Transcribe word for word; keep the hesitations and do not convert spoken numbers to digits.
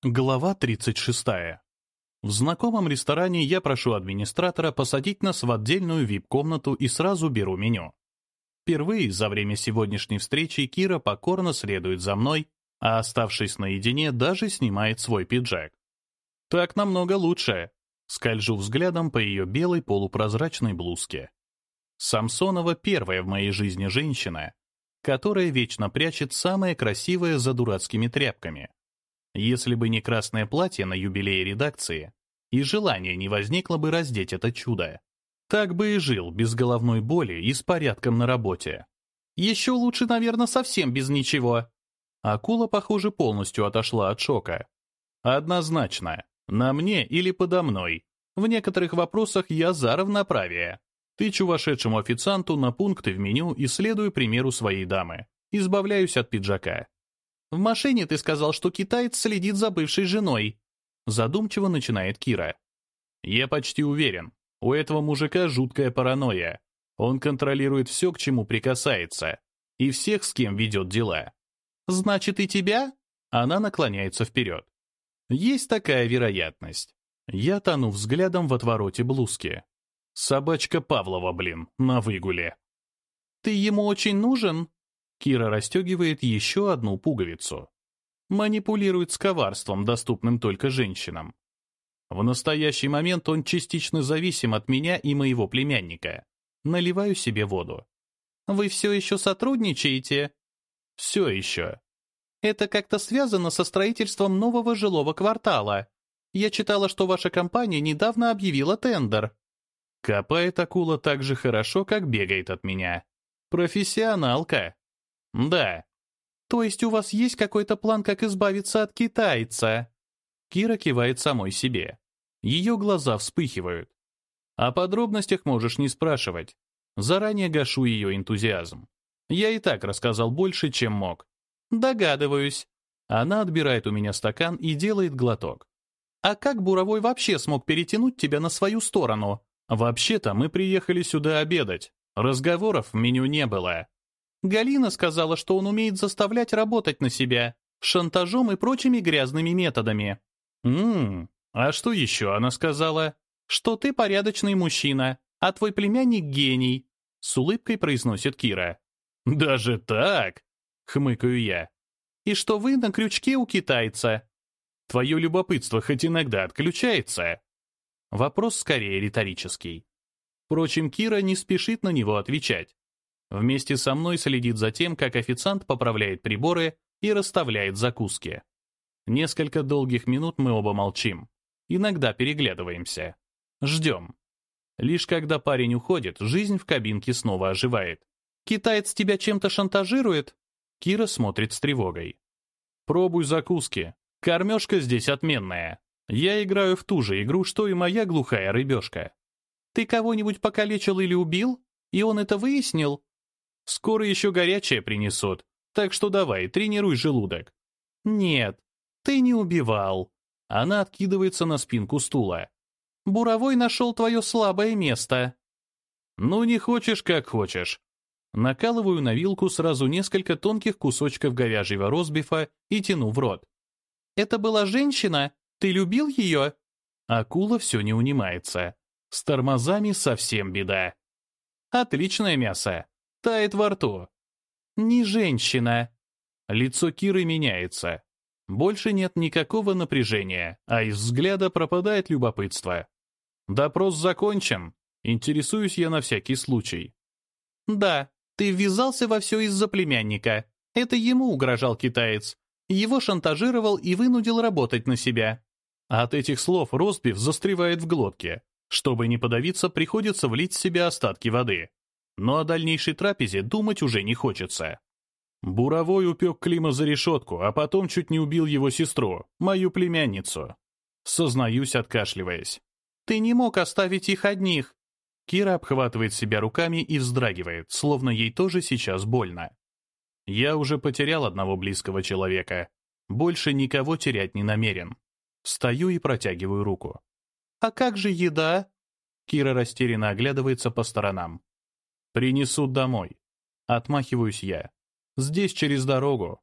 Глава тридцать шестая. В знакомом ресторане я прошу администратора посадить нас в отдельную ви ай пи-комнату и сразу беру меню. Впервые за время сегодняшней встречи Кира покорно следует за мной, а оставшись наедине, даже снимает свой пиджак. Так намного лучше. Скольжу взглядом по ее белой полупрозрачной блузке. Самсонова первая в моей жизни женщина, которая вечно прячет самое красивое за дурацкими тряпками. Если бы не красное платье на юбилее редакции, и желание не возникло бы раздеть это чудо. Так бы и жил, без головной боли и с порядком на работе. Еще лучше, наверное, совсем без ничего. Акула, похоже, полностью отошла от шока. Однозначно, на мне или подо мной. В некоторых вопросах я за равноправие. Тычу вошедшему официанту на пункты в меню и следую примеру своей дамы. Избавляюсь от пиджака. «В машине ты сказал, что китаец следит за бывшей женой», задумчиво начинает Кира. «Я почти уверен, у этого мужика жуткая паранойя. Он контролирует все, к чему прикасается, и всех, с кем ведет дела». «Значит, и тебя?» Она наклоняется вперед. «Есть такая вероятность». Я тону взглядом в отвороте блузки. Собачка Павлова, блин, на выгуле. «Ты ему очень нужен?» Кира расстегивает еще одну пуговицу. Манипулирует с коварством, доступным только женщинам. В настоящий момент он частично зависим от меня и моего племянника. Наливаю себе воду. «Вы все еще сотрудничаете?» «Все еще». «Это как-то связано со строительством нового жилого квартала. Я читала, что ваша компания недавно объявила тендер». Копает акула так же хорошо, как бегает от меня. Профессионалка. «Да». «То есть у вас есть какой-то план, как избавиться от китайца?» Кира кивает самой себе. Ее глаза вспыхивают. О подробностях можешь не спрашивать. Заранее гашу ее энтузиазм. Я и так рассказал больше, чем мог. «Догадываюсь». Она отбирает у меня стакан и делает глоток. «А как Буровой вообще смог перетянуть тебя на свою сторону?» «Вообще-то мы приехали сюда обедать. Разговоров в меню не было». Галина сказала, что он умеет заставлять работать на себя, шантажом и прочими грязными методами. Ммм, а что еще она сказала? Что ты порядочный мужчина, а твой племянник гений, с улыбкой произносит Кира. Даже так? Хмыкаю я. И что вы на крючке у китайца. Твое любопытство хоть иногда отключается? Вопрос скорее риторический. Впрочем, Кира не спешит на него отвечать. Вместе со мной следит за тем, как официант поправляет приборы и расставляет закуски. Несколько долгих минут мы оба молчим. Иногда переглядываемся. Ждем. Лишь когда парень уходит, жизнь в кабинке снова оживает. «Китаец тебя чем-то шантажирует?» Кира смотрит с тревогой. «Пробуй закуски. Кормежка здесь отменная. Я играю в ту же игру, что и моя глухая рыбешка». «Ты кого-нибудь покалечил или убил? И он это выяснил?» «Скоро еще горячее принесут, так что давай, тренируй желудок». «Нет, ты не убивал». Она откидывается на спинку стула. «Буровой нашел твое слабое место». «Ну, не хочешь, как хочешь». Накалываю на вилку сразу несколько тонких кусочков говяжьего ростбифа и тяну в рот. «Это была женщина? Ты любил ее?» Акула все не унимается. С тормозами совсем беда. «Отличное мясо. Тает во рту». «Не женщина». Лицо Киры меняется. Больше нет никакого напряжения, а из взгляда пропадает любопытство. «Допрос закончен. Интересуюсь я на всякий случай». «Да, ты ввязался во все из-за племянника. Это ему угрожал китаец. Его шантажировал и вынудил работать на себя». От этих слов ростбиф застревает в глотке. Чтобы не подавиться, приходится влить в себя остатки воды. Но о дальнейшей трапезе думать уже не хочется. Буровой упек Клима за решетку, а потом чуть не убил его сестру, мою племянницу. Сознаюсь, откашливаясь. «Ты не мог оставить их одних». Кира обхватывает себя руками и вздрагивает, словно ей тоже сейчас больно. Я уже потерял одного близкого человека. Больше никого терять не намерен. Встаю и протягиваю руку. «А как же еда?» Кира растерянно оглядывается по сторонам. «Принесут домой». Отмахиваюсь я. «Здесь через дорогу.